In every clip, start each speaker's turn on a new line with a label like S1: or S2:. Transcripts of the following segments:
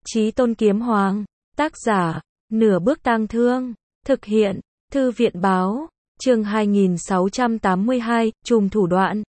S1: Chí Tôn Kiếm Hoàng, tác giả, Nửa Bước Tang Thương, thực hiện, Thư viện báo, chương 2682, trùm thủ đoạn.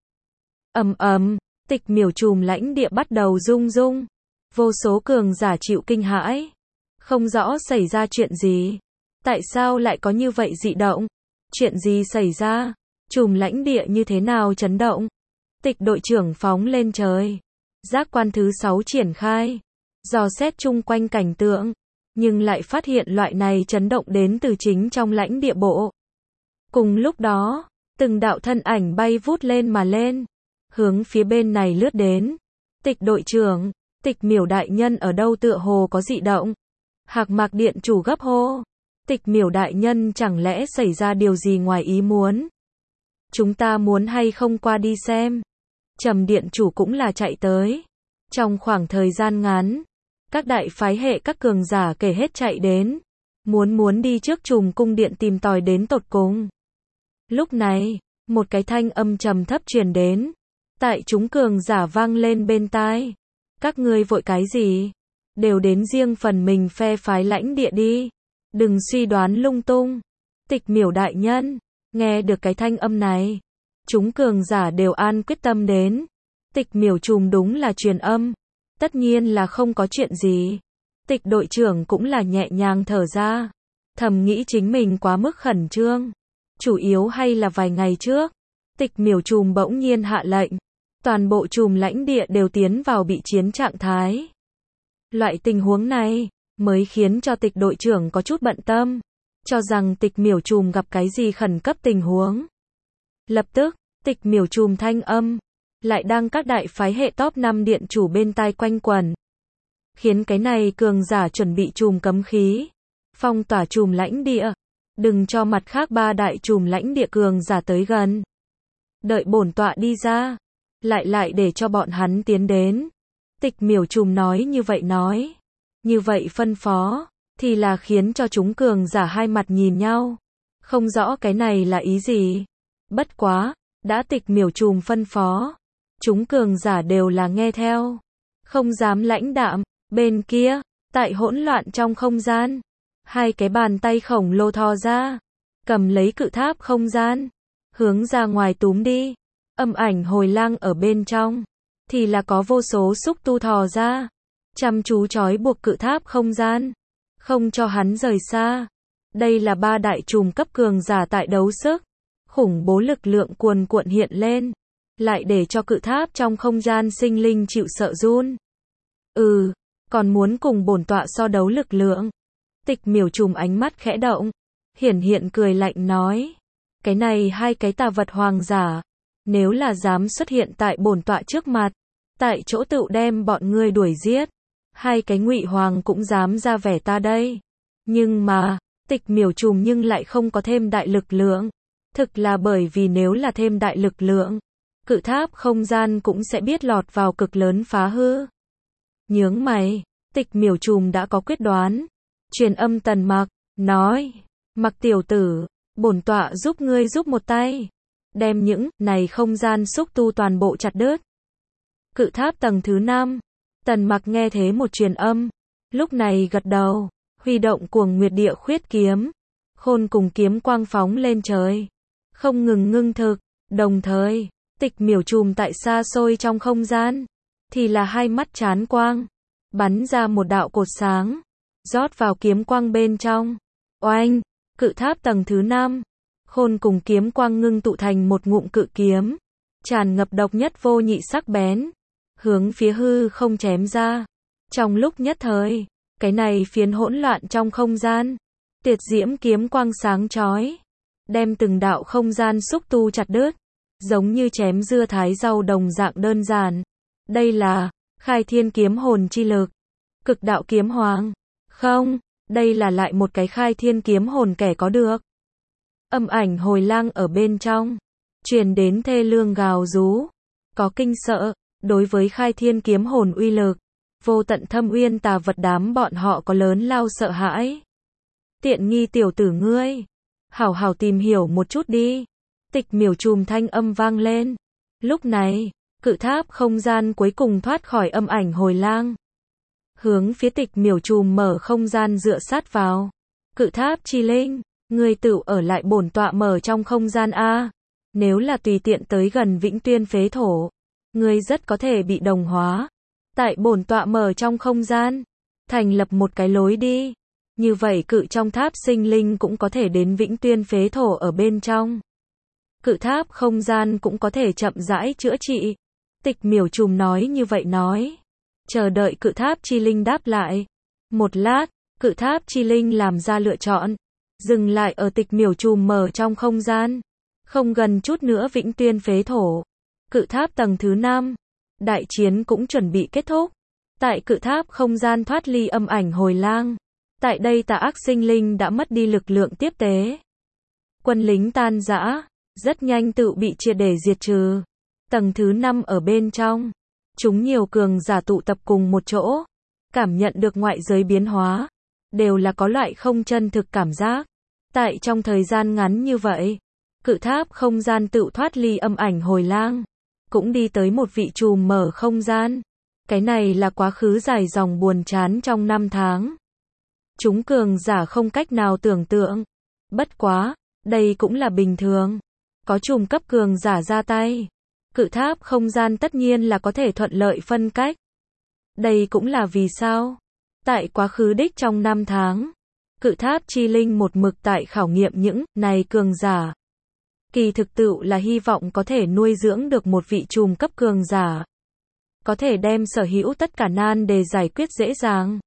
S1: Tịch miểu trùm lãnh địa bắt đầu rung rung. Vô số cường giả chịu kinh hãi. Không rõ xảy ra chuyện gì. Tại sao lại có như vậy dị động? Chuyện gì xảy ra? Trùm lãnh địa như thế nào chấn động? Tịch đội trưởng phóng lên trời. Giác quan thứ 6 triển khai. Dò xét chung quanh cảnh tượng. Nhưng lại phát hiện loại này chấn động đến từ chính trong lãnh địa bộ. Cùng lúc đó, từng đạo thân ảnh bay vút lên mà lên. Hướng phía bên này lướt đến. Tịch đội trưởng, Tịch miểu đại nhân ở đâu tựa hồ có dị động. Hạc Mạc Điện chủ gấp hô. Tịch miểu đại nhân chẳng lẽ xảy ra điều gì ngoài ý muốn? Chúng ta muốn hay không qua đi xem? Trầm điện chủ cũng là chạy tới. Trong khoảng thời gian ngắn, các đại phái hệ các cường giả kể hết chạy đến. Muốn đi trước trùm cung điện tìm tòi đến tột cùng. Lúc này, một cái thanh âm trầm thấp truyền đến. Tại chúng cường giả vang lên bên tai. Các ngươi vội cái gì? Đều đến riêng phần mình phe phái lãnh địa đi. Đừng suy đoán lung tung. Tịch miểu đại nhân. Nghe được cái thanh âm này. Chúng cường giả đều an quyết tâm đến. Tịch miểu trùm đúng là truyền âm. Tất nhiên là không có chuyện gì. Tịch đội trưởng cũng là nhẹ nhàng thở ra. Thầm nghĩ chính mình quá mức khẩn trương. Chủ yếu hay là vài ngày trước. Tịch miểu trùm bỗng nhiên hạ lệnh. Toàn bộ trùm lãnh địa đều tiến vào bị chiến trạng thái. Loại tình huống này mới khiến cho tịch đội trưởng có chút bận tâm. Cho rằng tịch miểu trùm gặp cái gì khẩn cấp tình huống. Lập tức, tịch miểu trùm thanh âm. Lại đang các đại phái hệ top 5 điện chủ bên tai quanh quẩn. Khiến cái này cường giả chuẩn bị trùm cấm khí. Phong tỏa trùm lãnh địa. Đừng cho mặt khác ba đại trùm lãnh địa cường giả tới gần. Đợi bổn tọa đi ra. Lại để cho bọn hắn tiến đến. Tịch miểu trùm nói như vậy nói. Như vậy phân phó. Thì là khiến cho chúng cường giả hai mặt nhìn nhau. Không rõ cái này là ý gì. Bất quá. Đã tịch miểu trùm phân phó. Chúng cường giả đều là nghe theo. Không dám lãnh đạm. Bên kia. Tại hỗn loạn trong không gian. Hai cái bàn tay khổng lồ thò ra. Cầm lấy cự tháp không gian. Hướng ra ngoài túm đi. Âm ảnh hồi lang ở bên trong. Thì là có vô số xúc tu thò ra. Chăm chú trói buộc cự tháp không gian. Không cho hắn rời xa. Đây là ba đại trùm cấp cường giả tại đấu sức. Khủng bố lực lượng cuồn cuộn hiện lên. Lại để cho cự tháp trong không gian sinh linh chịu sợ run. Còn muốn cùng bổn tọa so đấu lực lượng. Tịch miểu trùm ánh mắt khẽ động. Hiện cười lạnh nói. Cái này hai cái tà vật hoàng giả. Nếu là dám xuất hiện tại bổn tọa trước mặt. Tại chỗ tựu đem bọn ngươi đuổi giết. Hai cái ngụy hoàng cũng dám ra vẻ ta đây. Nhưng mà, tịch miểu trùm nhưng lại không có thêm đại lực lượng. Thực là bởi vì nếu là thêm đại lực lượng. Cự tháp không gian cũng sẽ biết lọt vào cực lớn phá hư. Nhướng mày, tịch miểu trùm đã có quyết đoán. Truyền âm Tần Mặc, nói. Mặc tiểu tử, bổn tọa giúp ngươi giúp một tay. Đem những này không gian xúc tu toàn bộ chặt đứt. Cự tháp tầng thứ 5. Tần Mặc nghe thế một truyền âm. Lúc này gật đầu. Huy động cuồng nguyệt địa khuyết kiếm. Khôn cùng kiếm quang phóng lên trời. Không ngừng ngưng thực. Đồng thời, tịch miểu trùm tại xa xôi trong không gian. Thì là hai mắt chán quang. Bắn ra một đạo cột sáng. Rót vào kiếm quang bên trong. Oanh! Cự tháp tầng thứ 5. Khôn cùng kiếm quang ngưng tụ thành một ngụm cự kiếm. Tràn ngập độc nhất vô nhị sắc bén. Hướng phía hư không chém ra. Trong lúc nhất thời. Cái này phiến hỗn loạn trong không gian. Tiệt diễm kiếm quang sáng chói. Đem từng đạo không gian xúc tu chặt đứt. Giống như chém dưa thái rau đồng dạng đơn giản. Đây là khai thiên kiếm hồn chi lực. Cực đạo kiếm hoàng. Không, đây là lại một cái khai thiên kiếm hồn kẻ có được. Âm ảnh hồi lang ở bên trong. Truyền đến thê lương gào rú. Có kinh sợ. Đối với khai thiên kiếm hồn uy lực. Vô tận thâm uyên tà vật đám bọn họ có lớn lao sợ hãi. Tiện nghi tiểu tử ngươi. Hảo hảo tìm hiểu một chút đi. Tịch miểu trùm thanh âm vang lên. Lúc này, cự tháp không gian cuối cùng thoát khỏi âm ảnh hồi lang. hướng phía Tịch Miểu Trùm mở không gian dựa sát vào. Cự tháp chi linh, ngươi tự ở lại bổn tọa mở trong không gian a. Nếu là tùy tiện tới gần Vĩnh Tuyên phế thổ, ngươi rất có thể bị đồng hóa. Tại bổn tọa mở trong không gian, thành lập một cái lối đi. Như vậy cự trong tháp sinh linh cũng có thể đến Vĩnh Tuyên phế thổ ở bên trong. Cự tháp không gian cũng có thể chậm rãi chữa trị. Tịch Miểu Trùm nói như vậy nói. Chờ đợi cự tháp chi linh đáp lại. Một lát, cự tháp chi linh làm ra lựa chọn. Dừng lại ở Tịch Miểu Trùm mở trong không gian. Không gần chút nữa Vĩnh Tuyên phế thổ. Cự tháp tầng thứ 5. Đại chiến cũng chuẩn bị kết thúc. Tại cự tháp không gian thoát ly âm ảnh hồi lang. Tại đây tà ác sinh linh đã mất đi lực lượng tiếp tế. Quân lính tan rã, rất nhanh tự bị triệt để diệt trừ. Tầng thứ 5 ở bên trong. Chúng nhiều cường giả tụ tập cùng một chỗ. Cảm nhận được ngoại giới biến hóa. Đều là có loại không chân thực cảm giác. Tại trong thời gian ngắn như vậy, cự tháp không gian tự thoát ly âm ảnh hồi lang. Cũng đi tới một vị trùm mở không gian. Cái này là quá khứ dài dòng buồn chán trong 5 tháng. Chúng cường giả không cách nào tưởng tượng. Bất quá, đây cũng là bình thường. Có trùm cấp cường giả ra tay. Cự tháp không gian tất nhiên là có thể thuận lợi phân cách. Đây cũng là vì sao? Tại quá khứ đích trong 5 tháng, cự tháp chi linh một mực tại khảo nghiệm những này cường giả. Kỳ thực tựu là hy vọng có thể nuôi dưỡng được một vị trùm cấp cường giả. Có thể đem sở hữu tất cả nan đề giải quyết dễ dàng.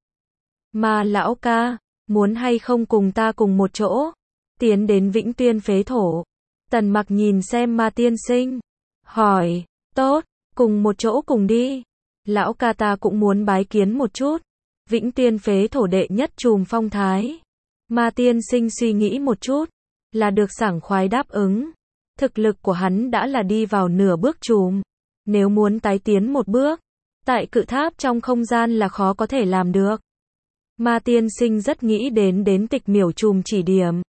S1: Mà lão ca, muốn hay không cùng ta cùng một chỗ, tiến đến Vĩnh Tuyên phế thổ. Tần Mặc nhìn xem Ma tiên sinh, hỏi, tốt, cùng một chỗ cùng đi. Lão ca ta cũng muốn bái kiến một chút. Vĩnh Tuyên phế thổ đệ nhất trùm phong thái. Ma tiên sinh suy nghĩ một chút, là được sảng khoái đáp ứng. Thực lực của hắn đã là đi vào nửa bước trùm. Nếu muốn tái tiến một bước, tại cự tháp trong không gian là khó có thể làm được. Ma tiên sinh rất nghĩ đến Tịch Miểu Trùm chỉ điểm.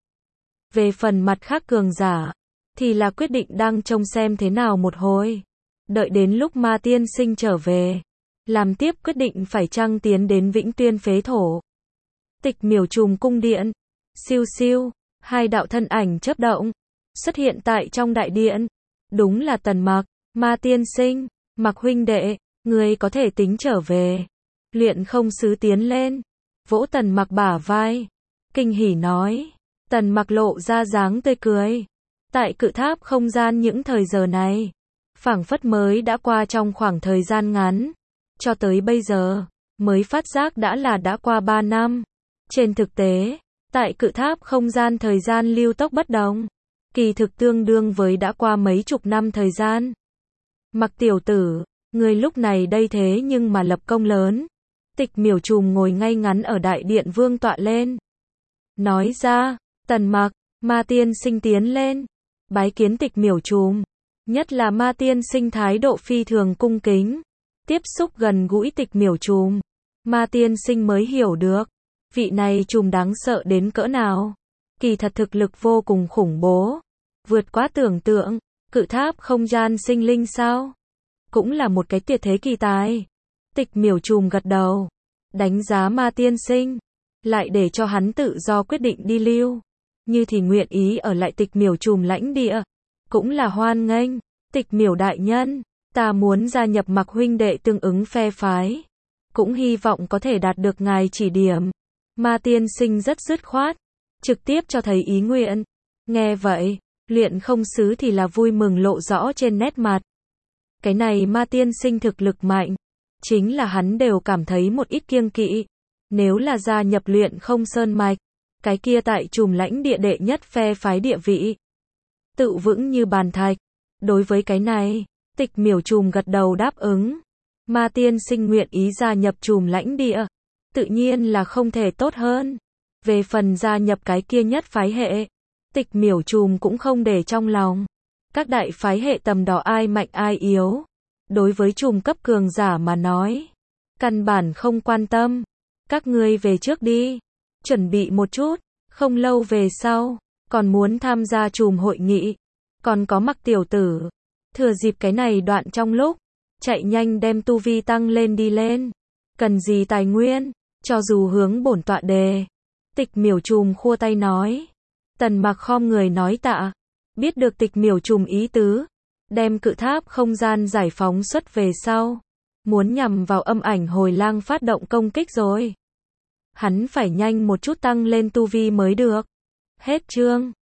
S1: Về phần mặt khác cường giả, thì là quyết định đang trông xem thế nào một hồi. Đợi đến lúc Ma tiên sinh trở về, làm tiếp quyết định phải chăng tiến đến Vĩnh Tuyên phế thổ. Tịch Miểu Trùm cung điện. Siêu siêu, hai đạo thân ảnh chớp động, xuất hiện tại trong đại điện. Đúng là Tần Mặc. Ma tiên sinh, Mặc huynh đệ, người có thể tính trở về. Luyện không sứ tiến lên, vỗ Tần Mặc bả vai, kinh hỉ nói. Tần Mặc lộ ra dáng tươi cười. Tại cự tháp không gian những thời giờ này, phảng phất mới đã qua trong khoảng thời gian ngắn. Cho tới bây giờ, mới phát giác đã qua 3 năm. Trên thực tế, tại cự tháp không gian thời gian lưu tốc bất đồng. Kỳ thực tương đương với đã qua mấy chục năm thời gian. Mặc tiểu tử, người lúc này đây thế nhưng mà lập công lớn. Tịch Miểu Trùm ngồi ngay ngắn ở đại điện vương tọa lên. Nói ra, Tần Mặc, Ma tiên sinh tiến lên. Bái kiến Tịch Miểu Trùm. Nhất là Ma tiên sinh thái độ phi thường cung kính. Tiếp xúc gần gũi Tịch Miểu Trùm. Ma tiên sinh mới hiểu được. Vị này trùm đáng sợ đến cỡ nào. Kỳ thật thực lực vô cùng khủng bố. Vượt quá tưởng tượng. Cự tháp không gian sinh linh sao? Cũng là một cái tuyệt thế kỳ tài. Tịch Miểu Trùm gật đầu. Đánh giá Ma tiên sinh. Lại để cho hắn tự do quyết định đi lưu. Như thì nguyện ý ở lại Tịch Miểu Trùm lãnh địa. Cũng là hoan nghênh. Tịch Miểu đại nhân. Ta muốn gia nhập Mặc huynh đệ tương ứng phe phái. Cũng hy vọng có thể đạt được ngài chỉ điểm. Ma tiên sinh rất dứt khoát. Trực tiếp cho thấy ý nguyện. Nghe vậy, luyện không sứ thì là vui mừng lộ rõ trên nét mặt. Cái này Ma tiên sinh thực lực mạnh. Chính là hắn đều cảm thấy một ít kiêng kỵ. Nếu là gia nhập luyện không sơn mạch, cái kia tại trùm lãnh địa đệ nhất phe phái địa vị. Tự vững như bàn thạch. Đối với cái này, Tịch Miểu Trùm gật đầu đáp ứng. Ma tiên sinh nguyện ý gia nhập trùm lãnh địa. Tự nhiên là không thể tốt hơn. Về phần gia nhập cái kia nhất phái hệ, Tịch Miểu Trùm cũng không để trong lòng. Các đại phái hệ tầm đó ai mạnh ai yếu. Đối với trùm cấp cường giả mà nói, căn bản không quan tâm. Các ngươi về trước đi. Chuẩn bị một chút. Không lâu về sau, còn muốn tham gia trùm hội nghị. Còn có Mặc tiểu tử. Thừa dịp cái này đoạn trong lúc, chạy nhanh đem tu vi tăng lên đi lên. Cần gì tài nguyên? Cho dù hướng bổn tọa đề. Tịch Miểu Trùm khua tay nói. Tần Mặc khom người nói tạ. Biết được Tịch Miểu Trùm ý tứ. Đem cự tháp không gian giải phóng xuất về sau. Muốn nhằm vào Âm Ảnh Hồi Lang phát động công kích rồi. Hắn phải nhanh một chút tăng lên tu vi mới được. Hết chương.